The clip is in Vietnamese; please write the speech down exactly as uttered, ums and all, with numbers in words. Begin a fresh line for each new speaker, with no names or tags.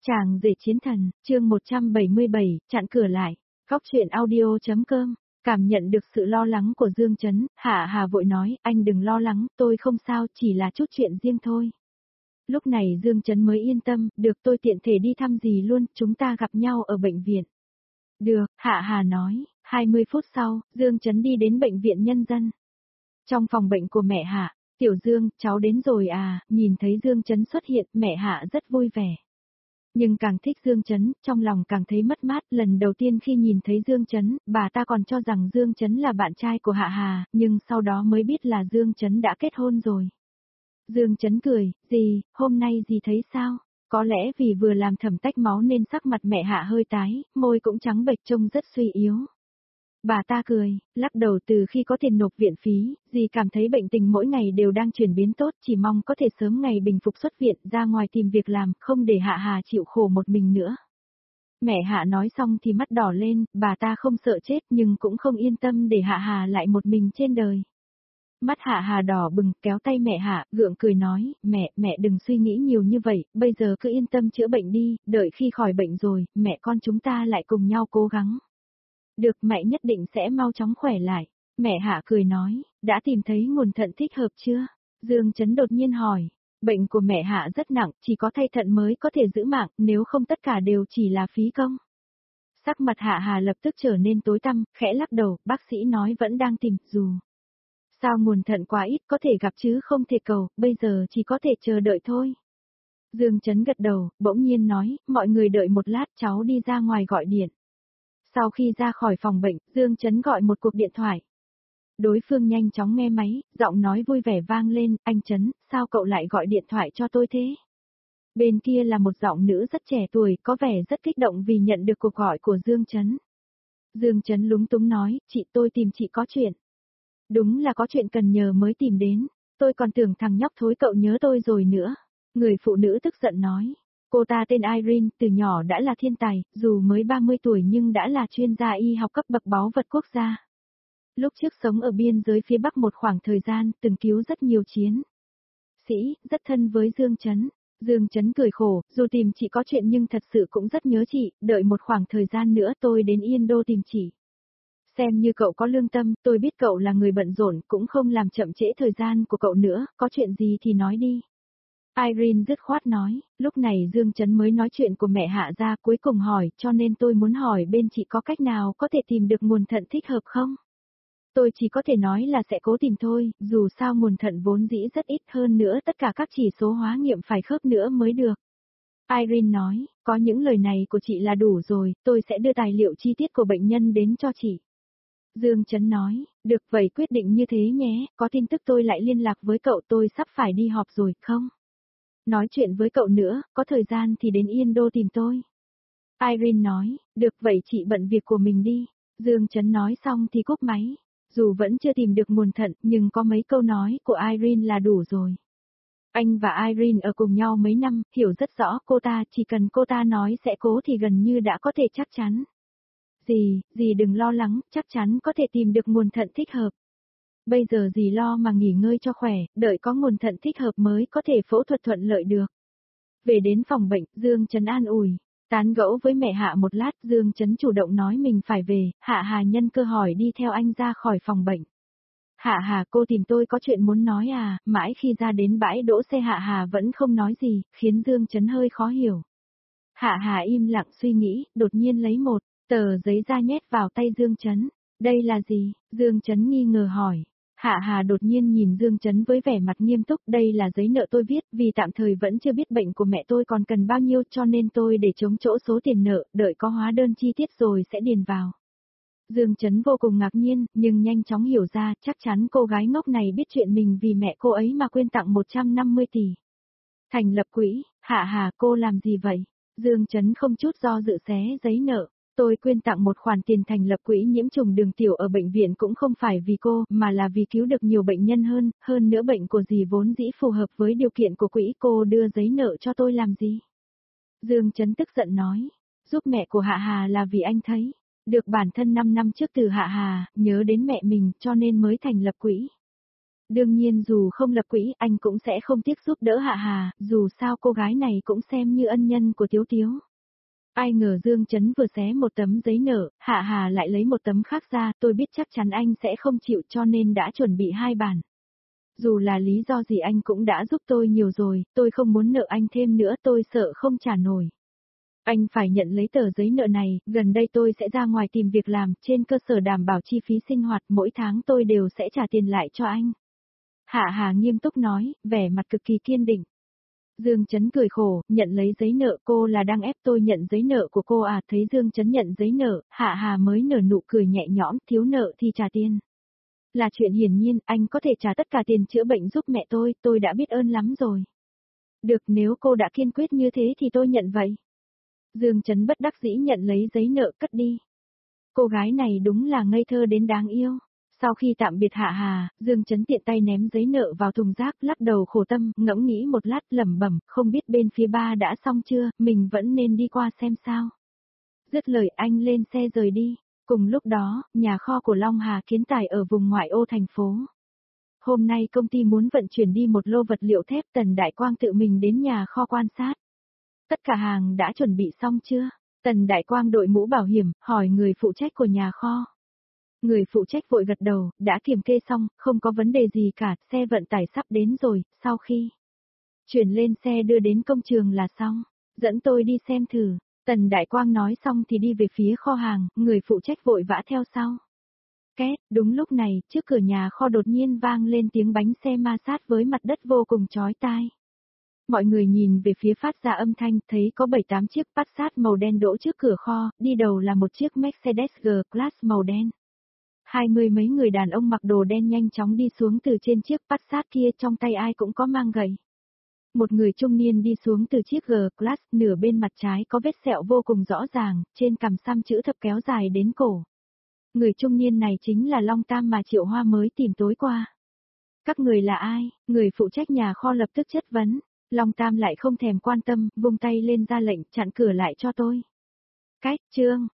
Chàng rể chiến thần, chương một trăm bảy mươi bảy, chặn cửa lại. Góc truyện audio.com. Cảm nhận được sự lo lắng của Dương Chấn, Hạ Hà vội nói, anh đừng lo lắng, tôi không sao, chỉ là chút chuyện riêng thôi. Lúc này Dương Chấn mới yên tâm, được tôi tiện thể đi thăm dì luôn, chúng ta gặp nhau ở bệnh viện. Được, Hạ Hà nói, hai mươi phút sau, Dương Chấn đi đến bệnh viện nhân dân. Trong phòng bệnh của mẹ Hạ, Tiểu Dương, cháu đến rồi à, nhìn thấy Dương Chấn xuất hiện, mẹ Hạ rất vui vẻ. Nhưng càng thích Dương Chấn, trong lòng càng thấy mất mát, lần đầu tiên khi nhìn thấy Dương Chấn, bà ta còn cho rằng Dương Chấn là bạn trai của Hạ Hà, nhưng sau đó mới biết là Dương Chấn đã kết hôn rồi. Dương Chấn cười, dì, hôm nay dì thấy sao? Có lẽ vì vừa làm thẩm tách máu nên sắc mặt mẹ Hạ hơi tái, môi cũng trắng bệch trông rất suy yếu. Bà ta cười, lắc đầu từ khi có tiền nộp viện phí, dì cảm thấy bệnh tình mỗi ngày đều đang chuyển biến tốt, chỉ mong có thể sớm ngày bình phục xuất viện ra ngoài tìm việc làm, không để Hạ Hà chịu khổ một mình nữa. Mẹ Hạ nói xong thì mắt đỏ lên, bà ta không sợ chết nhưng cũng không yên tâm để Hạ Hà lại một mình trên đời. Mắt Hạ Hà đỏ bừng, kéo tay mẹ Hạ, gượng cười nói, mẹ, mẹ đừng suy nghĩ nhiều như vậy, bây giờ cứ yên tâm chữa bệnh đi, đợi khi khỏi bệnh rồi, mẹ con chúng ta lại cùng nhau cố gắng. Được, mẹ nhất định sẽ mau chóng khỏe lại. Mẹ Hạ cười nói, đã tìm thấy nguồn thận thích hợp chưa? Dương Chấn đột nhiên hỏi, bệnh của mẹ Hạ rất nặng, chỉ có thay thận mới có thể giữ mạng, nếu không tất cả đều chỉ là phí công. Sắc mặt Hạ Hà lập tức trở nên tối tăm, khẽ lắc đầu, bác sĩ nói vẫn đang tìm, dù sao nguồn thận quá ít có thể gặp chứ không thể cầu, bây giờ chỉ có thể chờ đợi thôi. Dương Chấn gật đầu, bỗng nhiên nói, mọi người đợi một lát cháu đi ra ngoài gọi điện. Sau khi ra khỏi phòng bệnh, Dương Chấn gọi một cuộc điện thoại. Đối phương nhanh chóng nghe máy, giọng nói vui vẻ vang lên, anh Chấn, sao cậu lại gọi điện thoại cho tôi thế? Bên kia là một giọng nữ rất trẻ tuổi, có vẻ rất kích động vì nhận được cuộc gọi của Dương Chấn. Dương Chấn lúng túng nói, chị tôi tìm chị có chuyện. Đúng là có chuyện cần nhờ mới tìm đến, tôi còn tưởng thằng nhóc thối cậu nhớ tôi rồi nữa. Người phụ nữ tức giận nói. Cô ta tên Irene, từ nhỏ đã là thiên tài, dù mới ba mươi tuổi nhưng đã là chuyên gia y học cấp bậc báu vật quốc gia. Lúc trước sống ở biên giới phía Bắc một khoảng thời gian, từng cứu rất nhiều chiến sĩ, rất thân với Dương Chấn. Dương Chấn cười khổ, dù tìm chị có chuyện nhưng thật sự cũng rất nhớ chị, đợi một khoảng thời gian nữa tôi đến Yên Đô tìm chị. Xem như cậu có lương tâm, tôi biết cậu là người bận rộn, cũng không làm chậm trễ thời gian của cậu nữa, có chuyện gì thì nói đi. Irene dứt khoát nói, lúc này Dương Chấn mới nói chuyện của mẹ Hạ ra cuối cùng hỏi, cho nên tôi muốn hỏi bên chị có cách nào có thể tìm được nguồn thận thích hợp không? Tôi chỉ có thể nói là sẽ cố tìm thôi, dù sao nguồn thận vốn dĩ rất ít hơn nữa tất cả các chỉ số hóa nghiệm phải khớp nữa mới được. Irene nói, có những lời này của chị là đủ rồi, tôi sẽ đưa tài liệu chi tiết của bệnh nhân đến cho chị. Dương Chấn nói, được vậy quyết định như thế nhé, có tin tức tôi lại liên lạc với cậu, tôi sắp phải đi họp rồi, không? Nói chuyện với cậu nữa, có thời gian thì đến Yên Đô tìm tôi. Irene nói, được vậy chị bận việc của mình đi. Dương Chấn nói xong thì cúp máy. Dù vẫn chưa tìm được nguồn thận, nhưng có mấy câu nói của Irene là đủ rồi. Anh và Irene ở cùng nhau mấy năm, hiểu rất rõ cô ta, chỉ cần cô ta nói sẽ cố thì gần như đã có thể chắc chắn. Dì, dì đừng lo lắng, chắc chắn có thể tìm được nguồn thận thích hợp. Bây giờ dì lo mà nghỉ ngơi cho khỏe, đợi có nguồn thận thích hợp mới có thể phẫu thuật thuận lợi được. Về đến phòng bệnh, Dương Chấn an ủi. Tán gẫu với mẹ Hạ một lát, Dương Chấn chủ động nói mình phải về, Hạ Hà nhân cơ hỏi đi theo anh ra khỏi phòng bệnh. Hạ Hà, cô tìm tôi có chuyện muốn nói à, mãi khi ra đến bãi đỗ xe Hạ Hà vẫn không nói gì, khiến Dương Chấn hơi khó hiểu. Hạ Hà im lặng suy nghĩ, đột nhiên lấy một tờ giấy ra nhét vào tay Dương Chấn. Đây là gì? Dương Chấn nghi ngờ hỏi. Hạ Hà đột nhiên nhìn Dương Chấn với vẻ mặt nghiêm túc, đây là giấy nợ tôi viết, vì tạm thời vẫn chưa biết bệnh của mẹ tôi còn cần bao nhiêu cho nên tôi để chống chỗ số tiền nợ, đợi có hóa đơn chi tiết rồi sẽ điền vào. Dương Chấn vô cùng ngạc nhiên, nhưng nhanh chóng hiểu ra, chắc chắn cô gái ngốc này biết chuyện mình vì mẹ cô ấy mà quyên tặng một trăm năm mươi tỷ. Thành lập quỹ, Hạ Hà cô làm gì vậy? Dương Chấn không chút do dự xé giấy nợ. Tôi quyên tặng một khoản tiền thành lập quỹ nhiễm trùng đường tiểu ở bệnh viện cũng không phải vì cô, mà là vì cứu được nhiều bệnh nhân hơn, hơn nữa bệnh của dì vốn dĩ phù hợp với điều kiện của quỹ, cô đưa giấy nợ cho tôi làm gì? Dương Chấn tức giận nói, giúp mẹ của Hạ Hà là vì anh thấy, được bản thân năm năm trước từ Hạ Hà, nhớ đến mẹ mình cho nên mới thành lập quỹ. Đương nhiên dù không lập quỹ anh cũng sẽ không tiếc giúp đỡ Hạ Hà, dù sao cô gái này cũng xem như ân nhân của Tiếu Tiếu. Ai ngờ Dương Chấn vừa xé một tấm giấy nợ, Hạ Hà lại lấy một tấm khác ra, tôi biết chắc chắn anh sẽ không chịu cho nên đã chuẩn bị hai bản. Dù là lý do gì anh cũng đã giúp tôi nhiều rồi, tôi không muốn nợ anh thêm nữa, tôi sợ không trả nổi. Anh phải nhận lấy tờ giấy nợ này, gần đây tôi sẽ ra ngoài tìm việc làm, trên cơ sở đảm bảo chi phí sinh hoạt, mỗi tháng tôi đều sẽ trả tiền lại cho anh. Hạ Hà nghiêm túc nói, vẻ mặt cực kỳ kiên định. Dương Chấn cười khổ, nhận lấy giấy nợ, cô là đang ép tôi nhận giấy nợ của cô à, thấy Dương Chấn nhận giấy nợ, Hạ Hà mới nở nụ cười nhẹ nhõm, thiếu nợ thì trả tiền. Là chuyện hiển nhiên, anh có thể trả tất cả tiền chữa bệnh giúp mẹ tôi, tôi đã biết ơn lắm rồi. Được, nếu cô đã kiên quyết như thế thì tôi nhận vậy. Dương Chấn bất đắc dĩ nhận lấy giấy nợ cất đi. Cô gái này đúng là ngây thơ đến đáng yêu. Sau khi tạm biệt Hạ Hà, Dương Chấn tiện tay ném giấy nợ vào thùng rác, lắc đầu khổ tâm, ngẫm nghĩ một lát lẩm bẩm, không biết bên phía ba đã xong chưa, mình vẫn nên đi qua xem sao. Dứt lời anh lên xe rời đi. Cùng lúc đó, nhà kho của Long Hà Kiến Tài ở vùng ngoại ô thành phố. Hôm nay công ty muốn vận chuyển đi một lô vật liệu thép, Tần Đại Quang tự mình đến nhà kho quan sát. Tất cả hàng đã chuẩn bị xong chưa? Tần Đại Quang đội mũ bảo hiểm, hỏi người phụ trách của nhà kho. Người phụ trách vội gật đầu, đã kiểm kê xong, không có vấn đề gì cả, xe vận tải sắp đến rồi, sau khi chuyển lên xe đưa đến công trường là xong. Dẫn tôi đi xem thử. Tần Đại Quang nói xong thì đi về phía kho hàng, người phụ trách vội vã theo sau. Két, đúng lúc này, trước cửa nhà kho đột nhiên vang lên tiếng bánh xe ma sát với mặt đất vô cùng chói tai. Mọi người nhìn về phía phát ra âm thanh, thấy có bảy tám chiếc Passat màu đen đỗ trước cửa kho, đi đầu là một chiếc Mercedes G-Class màu đen. Hai mươi mấy người đàn ông mặc đồ đen nhanh chóng đi xuống từ trên chiếc Passat kia, trong tay ai cũng có mang gậy. Một người trung niên đi xuống từ chiếc G-Class, nửa bên mặt trái có vết sẹo vô cùng rõ ràng, trên cằm xăm chữ thập kéo dài đến cổ. Người trung niên này chính là Long Tam mà Triệu Hoa mới tìm tối qua. Các người là ai? Người phụ trách nhà kho lập tức chất vấn. Long Tam lại không thèm quan tâm, vung tay lên ra lệnh chặn cửa lại cho tôi. Cách, Trương,